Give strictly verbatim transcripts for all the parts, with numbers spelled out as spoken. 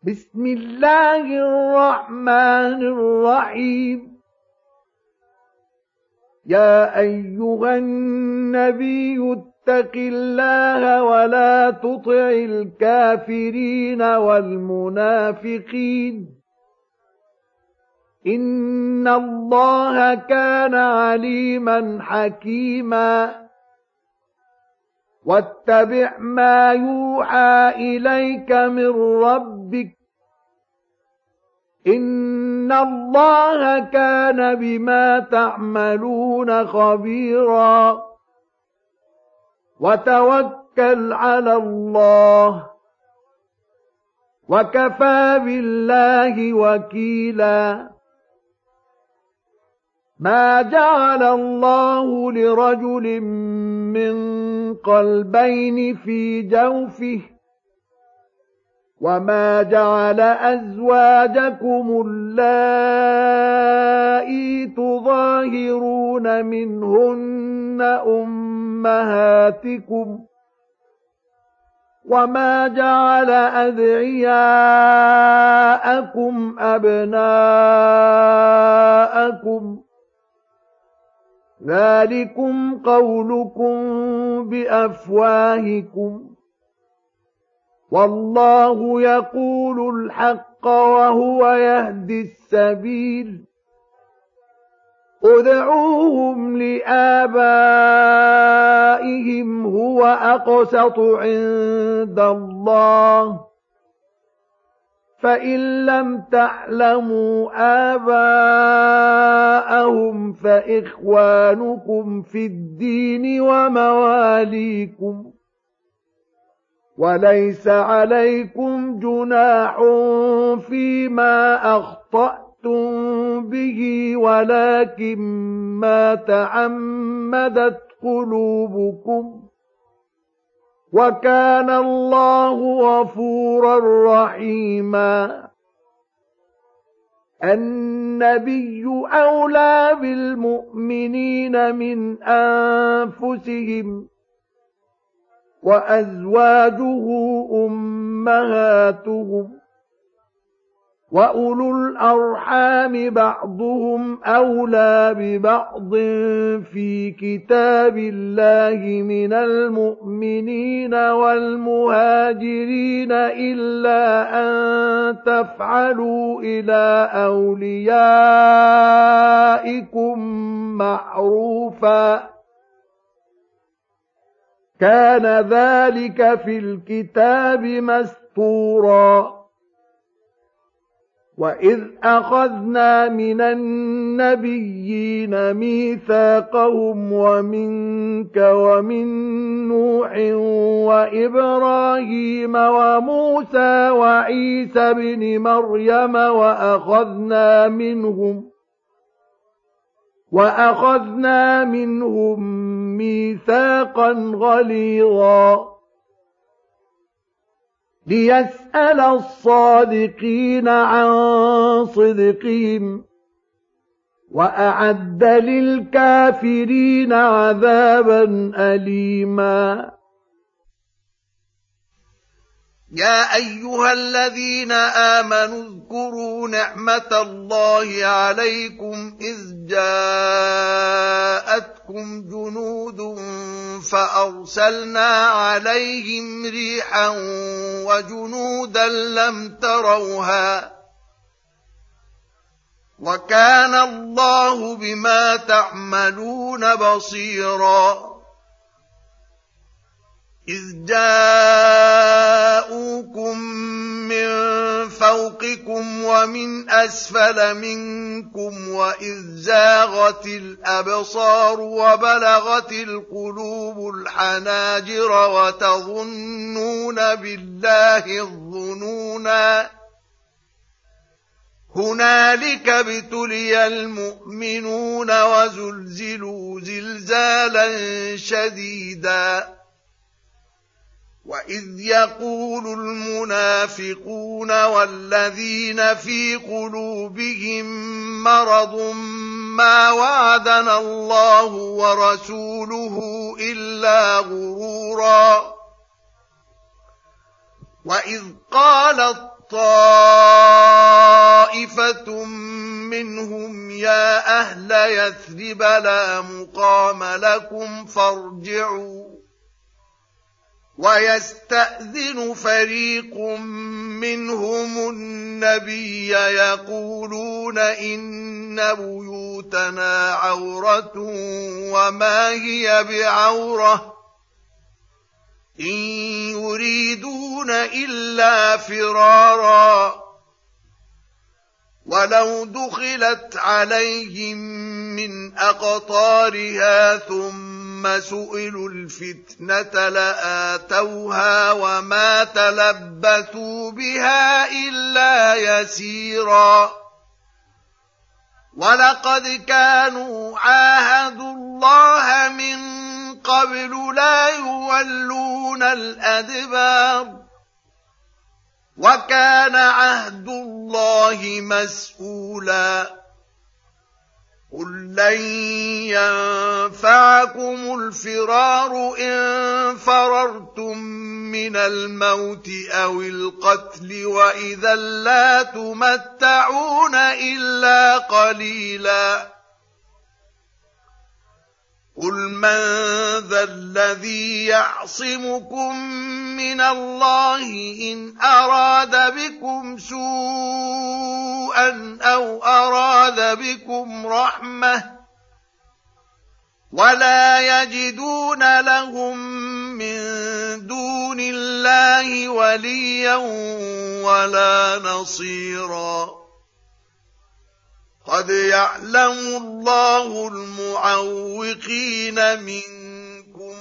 بسم الله الرحمن الرحيم. يا أيها النبي اتق الله ولا تطع الكافرين والمنافقين إن الله كان عليما حكيما. واتبع ما يوحى إليك من ربك إن الله كان بما تعملون خبيرا. وتوكل على الله وكفى بالله وكيلا. ما جعل الله لرجل من قلبين في جوفه وما جعل أزواجكم اللائي تظاهرون منهن أمهاتكم وما جعل أدعياءكم أبناءكم ذلكم قولكم بأفواهكم والله يقول الحق وهو يهدي السبيل. ادعوهم لآبائهم هو أقسط عند الله فإن لم تعلموا آباءهم فإخوانكم في الدين ومواليكم وليس عليكم جناح فيما أخطأتم به ولكن ما تعمدت قلوبكم وكان الله غفورا رحيما. النبي أولى بالمؤمنين من أنفسهم وأزواجه أمهاتهم وأولو الأرحام بعضهم أولى ببعض في كتاب الله من المؤمنين والمهاجرين إلا أن تفعلوا إلى أوليائكم معروفا كان ذلك في الكتاب مسطورا. وإذ أخذنا من النبيين ميثاقهم ومنك ومن نوح وإبراهيم وموسى وعيسى بن مريم وأخذنا منهم وأخذنا منهم ميثاقا غليظا ليسأل الصادقين عن صدقهم وأعد للكافرين عذابا أليما. يا أيها الذين آمنوا اذكروا نعمة الله عليكم إذ جاءتكم جنود فأرسلنا عليهم ريحا وجنودا لم تروها وكان الله بما تعملون بصيرا. إذ جاءوكم من فوقكم ومن أسفل منكم وإذ زاغت الأبصار وبلغت القلوب الحناجر وتظنون بالله الظنونا هنالك ابتلي المؤمنون وزلزلوا زلزالا شديدا. وإذ يقول المنافقون والذين في قلوبهم مرض ما وعدنا الله ورسوله إلا غرورا. وإذ قالت طائفة منهم يا أهل يثرب لا مقام لكم فارجعوا ويستأذن فريق منهم النبي يقولون إن بيوتنا عورة وما هي بعورة إن يريدون إلا فرارا ولو دخلت عليهم من أقطارها ثم سئلوا الفتنة لآتوها وما تلبثوا بها إلا يسيرا ولقد كانوا عاهدوا الله من قبل لا يولون الأدبار وكان عهد الله مسؤولا قل لن ينفعكم الفرار إن فررتم من الموت أو القتل وإذا لا تمتعون إلا قليلا قل من ذا الذي يعصمكم من الله إن أراد بكم سوءا أو أراد بكم رحمة ولا يجدون لهم من دون الله وليا ولا نصيرا قد يعلم الله المعوقين منكم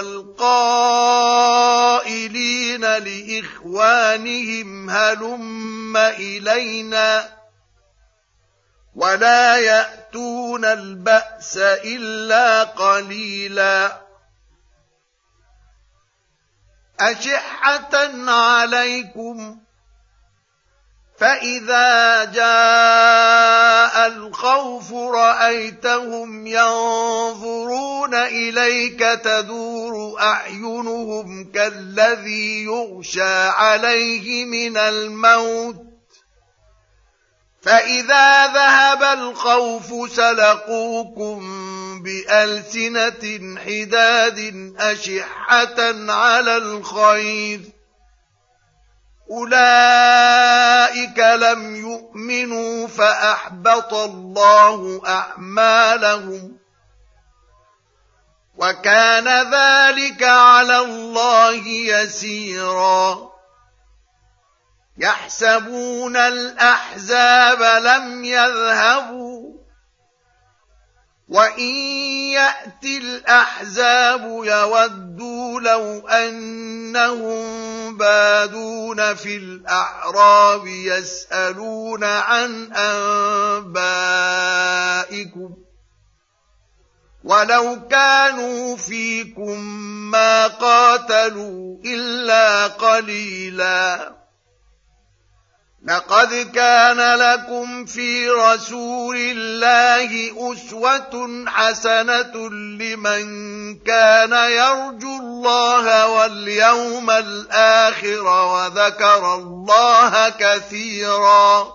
والقائلين لإخوانهم هلم إلينا ولا يأتون البأس إلا قليلا أشحة عليكم فإذا جاء الخوف رأيتهم ينظرون إليك تدور أعينهم كالذي يغشى عليه من الموت فإذا ذهب الخوف سلقوكم بألسنة حداد أشحة على الخير أولئك لم يؤمنوا فأحبط الله أعمالهم وكان ذلك على الله يسيرا يحسبون الأحزاب لم يذهبوا وإن يأتي الأحزاب يودوا لو أنهم بادون في الأعراب يسألون عن أنبائكم ولو كانوا فيكم ما قاتلوا إلا قليلا لقد كان لكم في رسول الله أسوة حسنة لمن كان يرجو الله واليوم الآخر وذكر الله كثيرا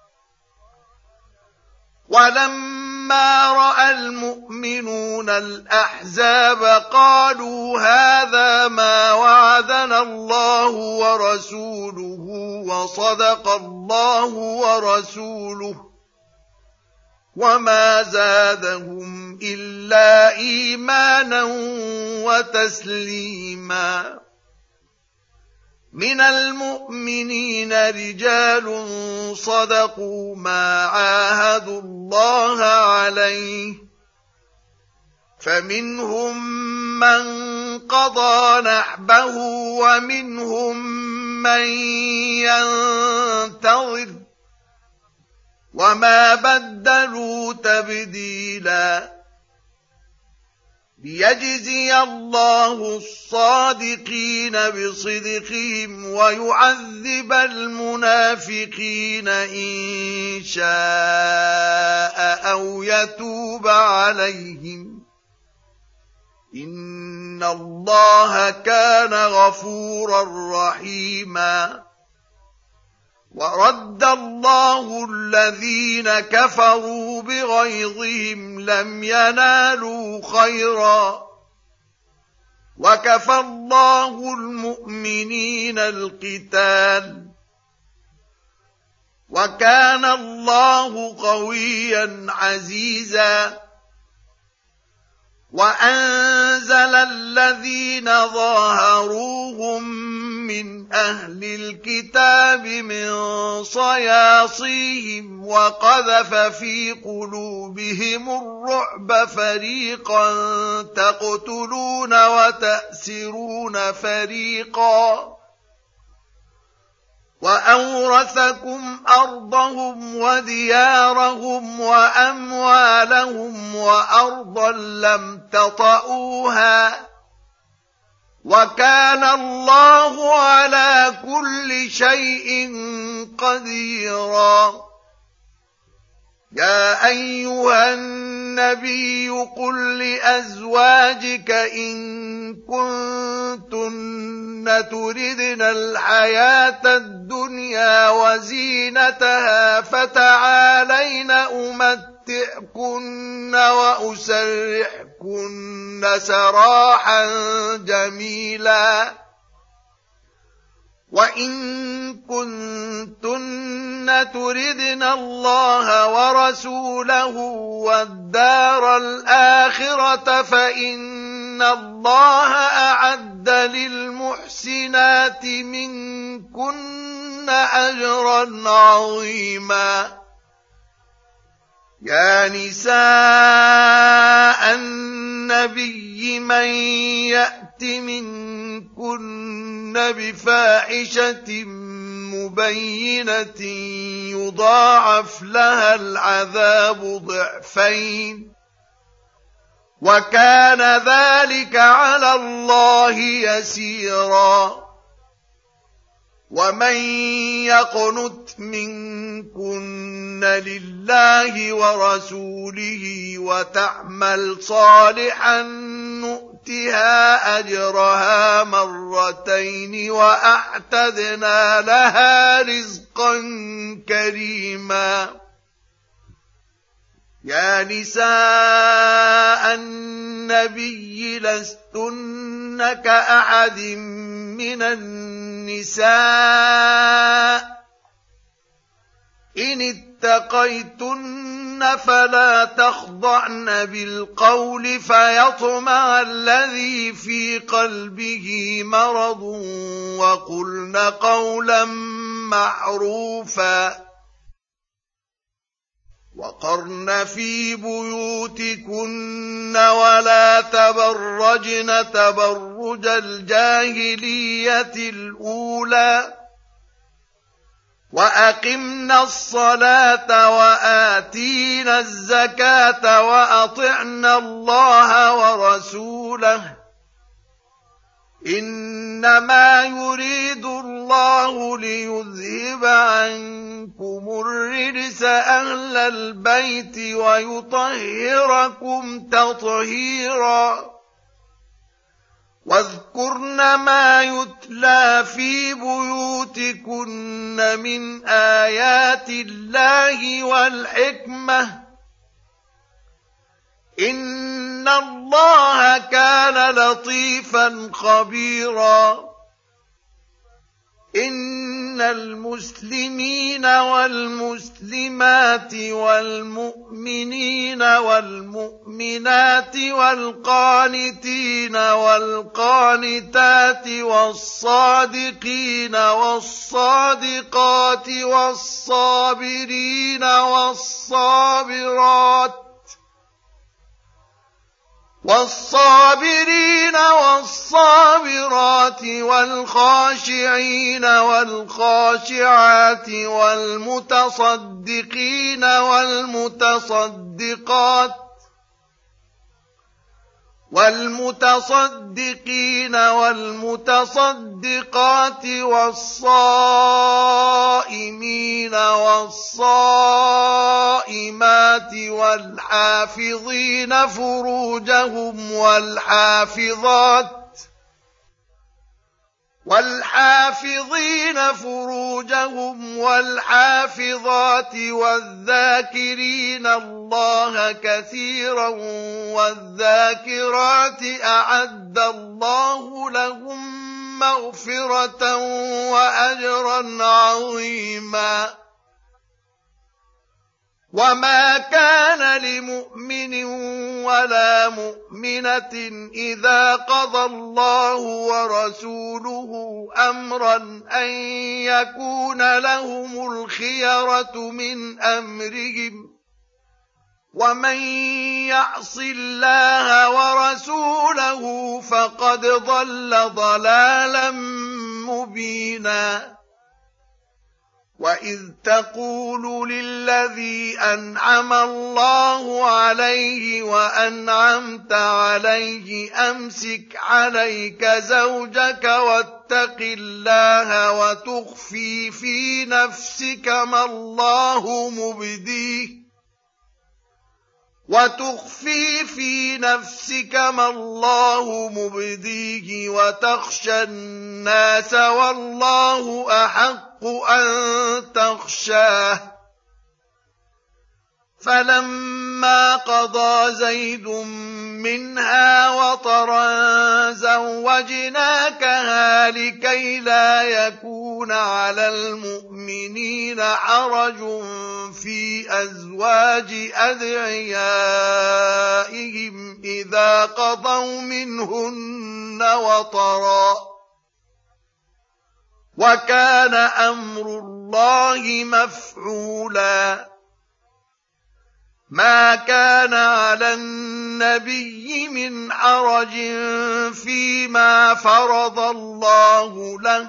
ولما رأى المؤمنون الأحزاب قالوا هذا ما وعدنا الله ورسوله وصدق الله ورسوله وما زادهم إلا إيمانا وتسليما من المؤمنين رجال صدقوا ما عاهدوا الله عليه فمنهم من قضى نحبه ومنهم من ينتظر وما بدلوا تبديلا ليجزي الله الصادقين بصدقهم ويعذب المنافقين إن شاء أو يتوب عليهم إن الله كان غفورا رحيما ورد الله الذين كفروا بغيظهم لم ينالوا خيرا وكفى الله المؤمنين القتال وكان الله قويا عزيزا وأنزل الذين ظاهروهم من أهل الكتاب من صياصيهم وقذف في قلوبهم الرعب فريقا تقتلون وتأسرون فريقا وأورثكم أرضهم وديارهم وأموالهم وأرضا لم تطئوها وكان الله على كل شيء قديرا يا أيها النبي قل لأزواجك إن كنتن تردن الحياة الدنيا وزينتها فتعالين أمتعكن وأسرحكن سراحا جميلا وإن كنتن تردن الله ورسوله والدار الآخرة فإن الله أعد للمحسنات منكن أجرا عظيما يا نساء النبي من يأت منكن بفاحشة مبينة يضاعف لها العذاب ضعفين وكان ذلك على الله يسيرا ومن يقنت منكن لله ورسوله وتعمل صالحا نؤتها أجرها مرتين وأعتدنا لها رزقا كريما يا نساء النبي لستن كأحد من النساء إن اتقيتن فلا تخضعن بالقول فيطمع الذي في قلبه مرض وقلن قولا معروفا وقرن في بيوتكن ولا تبرجن تبرج الجاهلية الأولى وأقمنا الصلاة وآتينا الزكاة وأطعنا الله ورسوله إنما يريد الله ليذهب عنكم الرجس أهل البيت ويطهركم تطهيرا واذكرن ما يتلى في بيوتكن من آيات الله والحكمة إن الله كان لطيفا خبيرا إن المسلمين والمسلمات والمؤمنين والمؤمنات والقانتين والقانتات والصادقين والصادقات والصابرين والصابرات والصابرين والصابرات والخاشعين والخاشعات والمتصدقين والمتصدقات والمتصدقين والمتصدقات والصائمين والصائمات والحافظين فروجهم والحافظات والحافظين فروجهم والحافظات والذاكرين الله كثيرا والذاكرات أعد الله لهم مغفرة وأجرا عظيما وما كان لمؤمن ولا مؤمنة إذا قضى الله ورسوله أمرا أن يكون لهم الخيرة من أمرهم ومن يعص الله ورسوله فقد ضل ضلالا مبينا وإذ تقول للذي أنعم الله عليه وأنعمت عليه أمسك عليك زوجك واتق الله وتخفي في نفسك ما الله مبديه وتخفي في نفسك ما الله مبديه وتخشى الناس والله أحق أن تخشاه فلما قضى زيد منها وطرا زوجناكها لكي لا يكون على المؤمنين حرج في أزواج أدعيائهم إذا قضوا منهن وطرا وكان أمر الله مفعولا ما كان على النبي من حرج فيما فرض الله له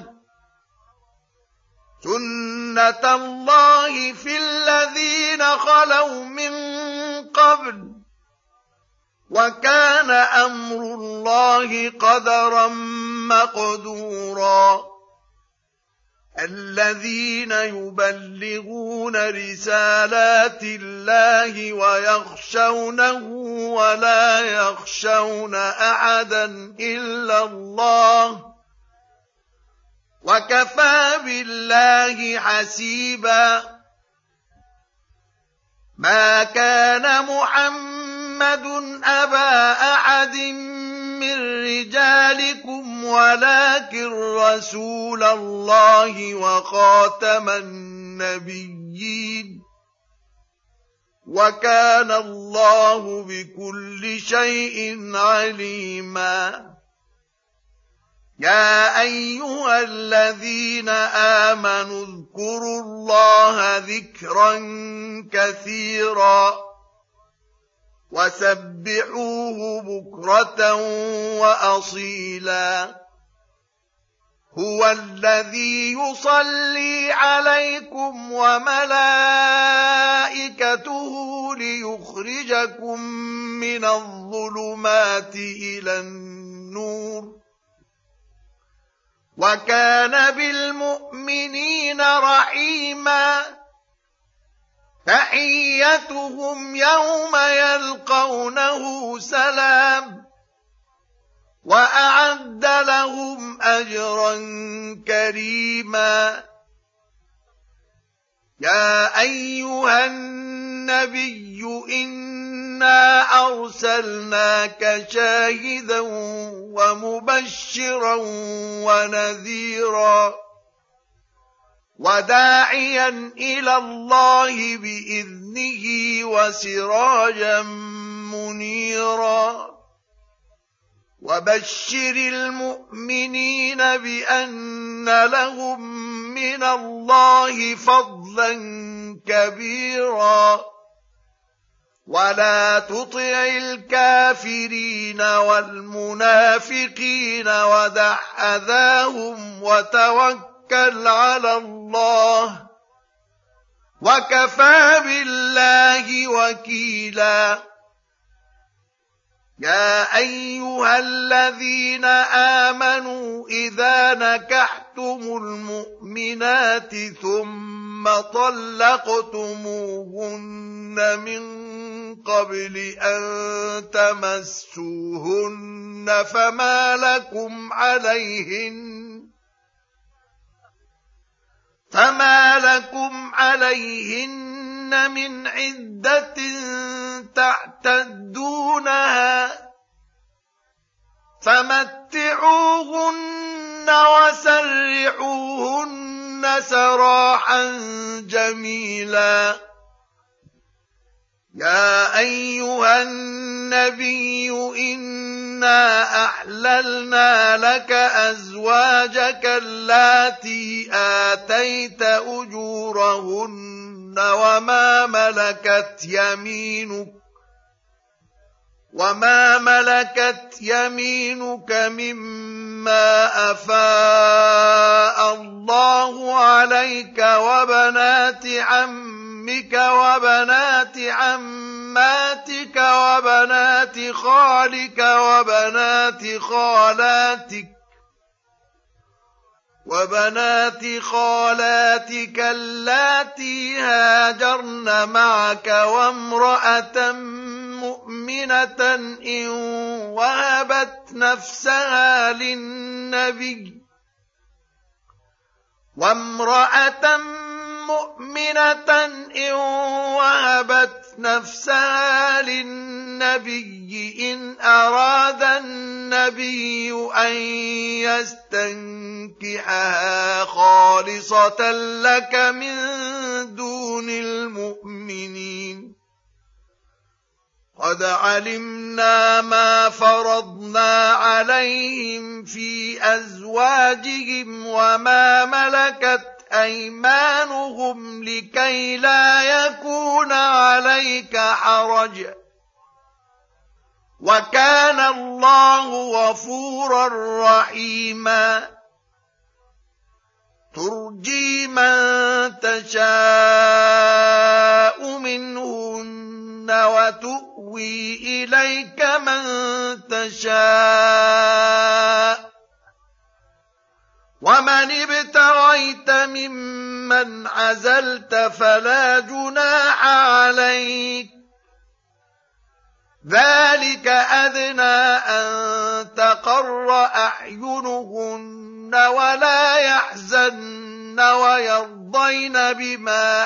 سنة الله في الذين خلوا من قبل وكان أمر الله قدرا مقدورا الذين يبلغون رسالات الله ويخشونه ولا يخشون أحدا إلا الله وكفى بالله حسيبا ما كان محمد أبا أحد من رجالكم ولكن رسول الله وخاتم النبيين وكان الله بكل شيء عليما يا أيها الذين آمنوا اذكروا الله ذكرا كثيرا وسبحوه بكرة وأصيلا هو الذي يصلي عليكم وملائكته ليخرجكم من الظلمات إلى النور وكان بالمؤمنين رحيما تحيتهم يوم يلقونه سلام وأعد لهم أجرا كريما يا أيها النبي إنا أرسلناك شاهدا ومبشرا ونذيرا وداعيا إلى الله بإذنه وسراجا منيرا وبشر المؤمنين بأن لهم من الله فضلا كبيرا ولا تطع الكافرين والمنافقين ودع أذاهم وتوكل على الله وكفى بالله وكيلا يا أيها الذين آمنوا إذا نكحتم المؤمنات ثم طلقتموهن من قبل أن تمسوهن فما لكم عليهن فما لكم عليهن من عدة تعتدونها فمتعوهن وسرحوهن سراحا جميلا. يا أيها النبي إنا أحللنا لك أزواجك اللاتي آتيت أجورهن وما ملكت يمينك وما ملكت يمينك مما أفاء الله عليك وبنات عمك وبنات عماتك وبنات خالك وبنات خالاتك وبنات خالاتك اللاتي هاجرن معك وامرأة مؤمنة إن وهبت نفسها للنبي وامرأة مؤمنة إن وهبت نفسها للنبي إن أراد النبي أن يستنكحها خالصة لك من دون المؤمنين. قد علمنا ما فرضنا عليهم في أزواجهم وما ملكت أيمانهم لكي لا يكون عليك حرج وكان الله غفورا رحيما. ترجي من تشاء منهن وتؤوي إليك من تشاء ومن ابتغيت ممن عزلت فلا جناح عليك ذلك أدنى أن تقر أعينهن ولا يحزن ويرضين بما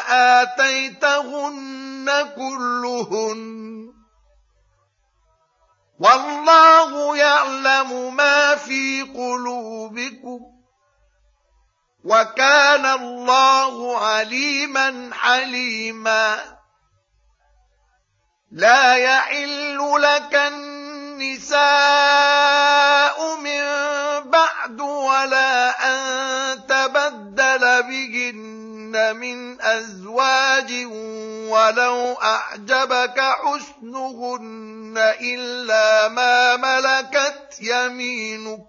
آتيتهن كلهن والله يعلم ما في قلوبكم وكان الله عليما حليما. لا يحل لك النساء من بعد ولا أن تبدل بهن من أزواج ولو أعجبك حسنهن إلا ما ملكت يمينك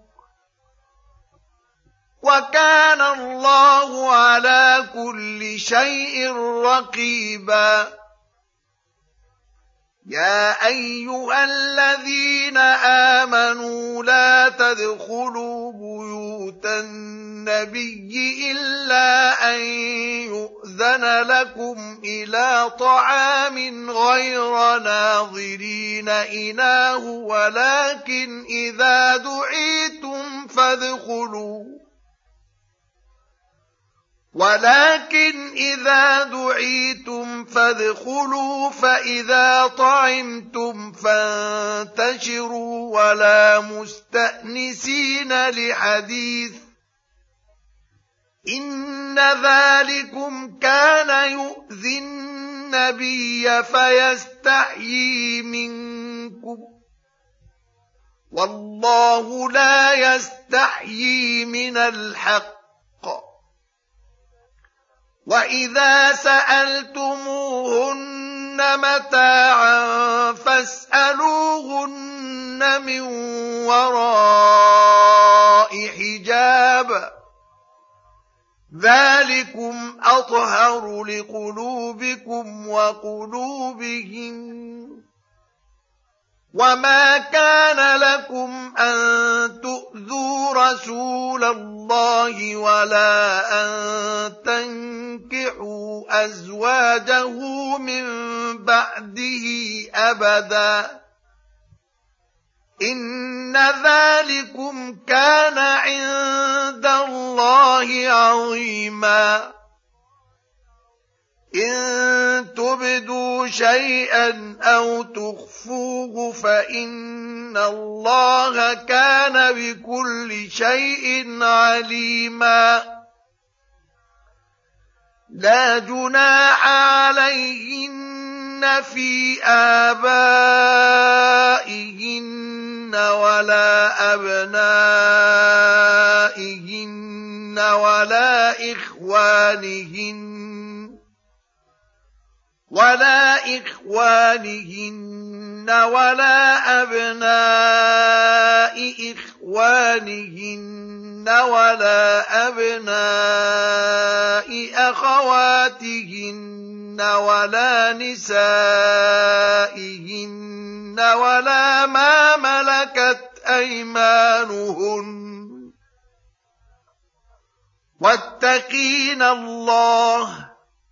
وكان الله على كل شيء رقيبا. يا أيها الذين آمنوا لا تدخلوا بيوت النبي إلا أن يؤذن لكم إلى طعام غير ناظرين إناه ولكن إذا دعيتم فادخلوا ولكن إذا دعيتم فادخلوا فإذا طعمتم فانتشروا ولا مستأنسين لحديث إن ذلكم كان يؤذي النبي فيستحيي منكم والله لا يستحيي من الحق. وإذا سألتموهن متاعا فاسألوهن من وراء حجاب ذلكم أطهر لقلوبكم وقلوبهم. وما كان لكم أن تؤذوا رسول الله ولا أن تنكحوا أزواجه من بعده أبدا إن ذلكم كان عند الله عظيما. شيئا أو تخفوه فإن الله كان بكل شيء عليما لا جناح عليهن في آبائهن ولا أبنائهن ولا إخوانهن ولا إخوانهن ولا أبناء إخوانهن ولا أبناء أخواتهن ولا نسائهن ولا ما ملكت أيمانهن واتقين الله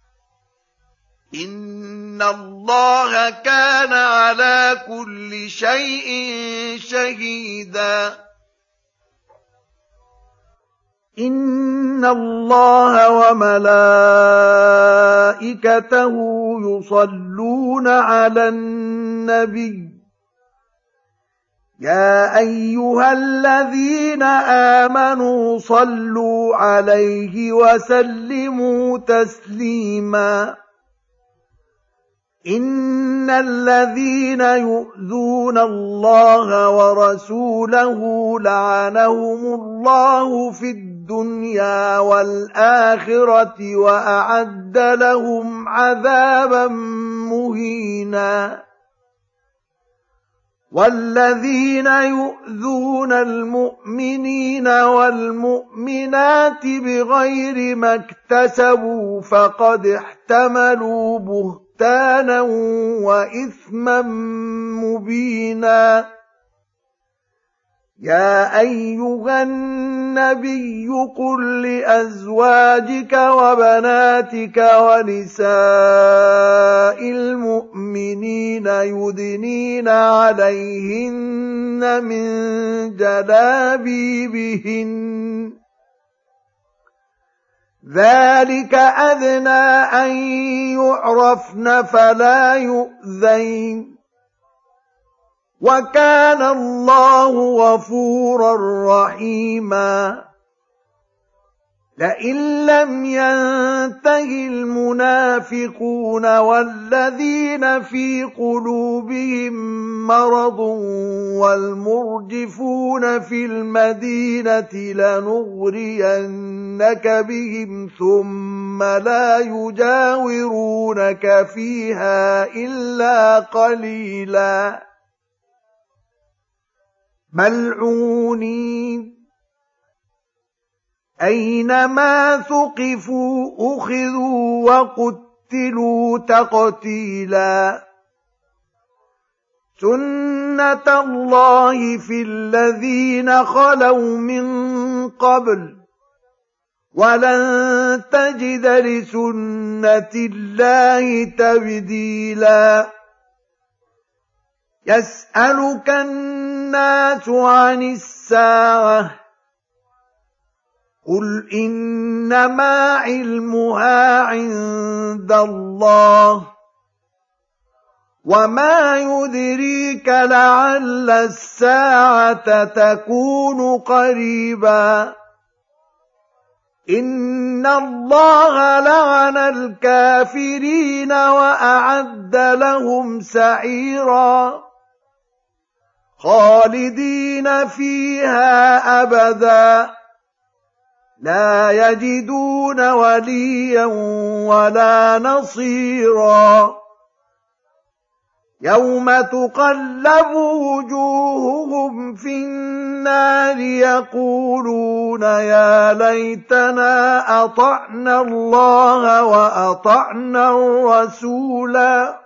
إن الله كان على كل شيء شهيدا إن الله وملائكته يصلون على النبي يا أيها الذين آمنوا صلوا عليه وسلموا تسليما إن الذين يؤذون الله ورسوله لعنهم الله في الدنيا والآخرة وأعد لهم عذابا مهينا والذين يؤذون المؤمنين والمؤمنات بغير ما اكتسبوا فقد احتملوا بهتانا وإثما مبينا يا أيها النبي قل لأزواجك وبناتك ونساء المؤمنين يدنين عليهن من جلابيبهن ذلك أدنى أن يعرفن فلا يؤذين وكان الله غفورا رحيما لئن لم ينته المنافقون والذين في قلوبهم مرض والمرجفون في المدينة لنغرينك بهم ثم لا يجاورونك فيها إلا قليلا ملعونين أينما ثقفوا أخذوا وقتلوا تقتيلا سنة الله في الذين خلوا من قبل ولن تجد لسنة الله تبديلا يسألك الناس عن الساعة قل إنما علمها عند الله وما يدريك لعل الساعة تكون قريبا إن الله لعن الكافرين وأعد لهم سعيرا خالدين فيها أبدا لا يجدون وليا ولا نصيرا يوم تقلب وجوههم في النار يقولون يا ليتنا أطعنا الله وأطعنا الرسولا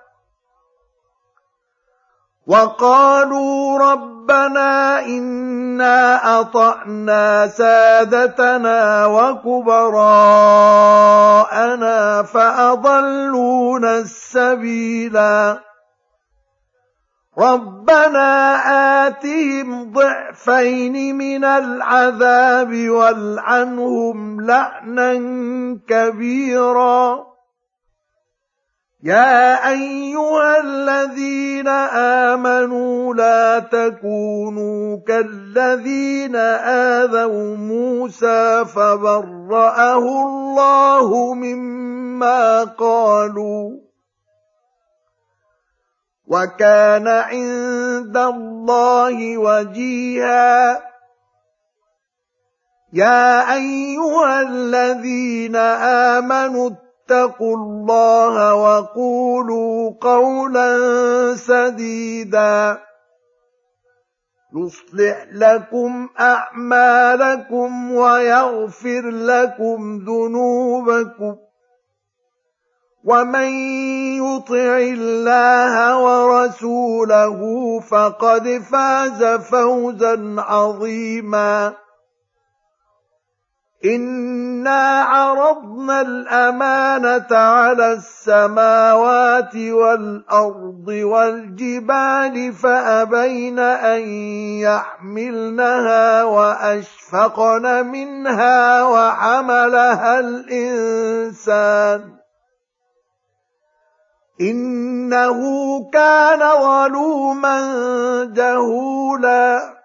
وقالوا ربنا إنا أطعنا سادتنا وكبراءنا فأضلونا السبيلا ربنا آتهم ضعفين من العذاب والعنهم لعنا كبيرا يا أيها الذين آمنوا لا تكونوا كالذين آذوا موسى فبرأه الله مما قالوا وكان عند الله وجيها يا أيها الذين آمنوا اتقوا الله وقولوا قولا سديدا يصلح لكم أعمالكم ويغفر لكم ذنوبكم ومن يطع الله ورسوله فقد فاز فوزا عظيما إنا عرضنا الأمانة على السماوات والأرض والجبال فأبين أن يحملنها وأشفقن منها وحملها الإنسان إنه كان ظلوما جهولا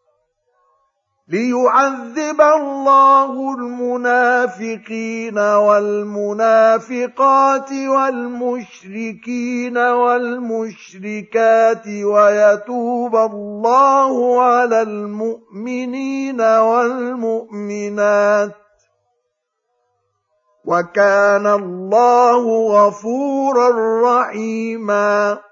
ليعذب الله المنافقين والمنافقات والمشركين والمشركات ويتوب الله على المؤمنين والمؤمنات وكان الله غفورا رحيما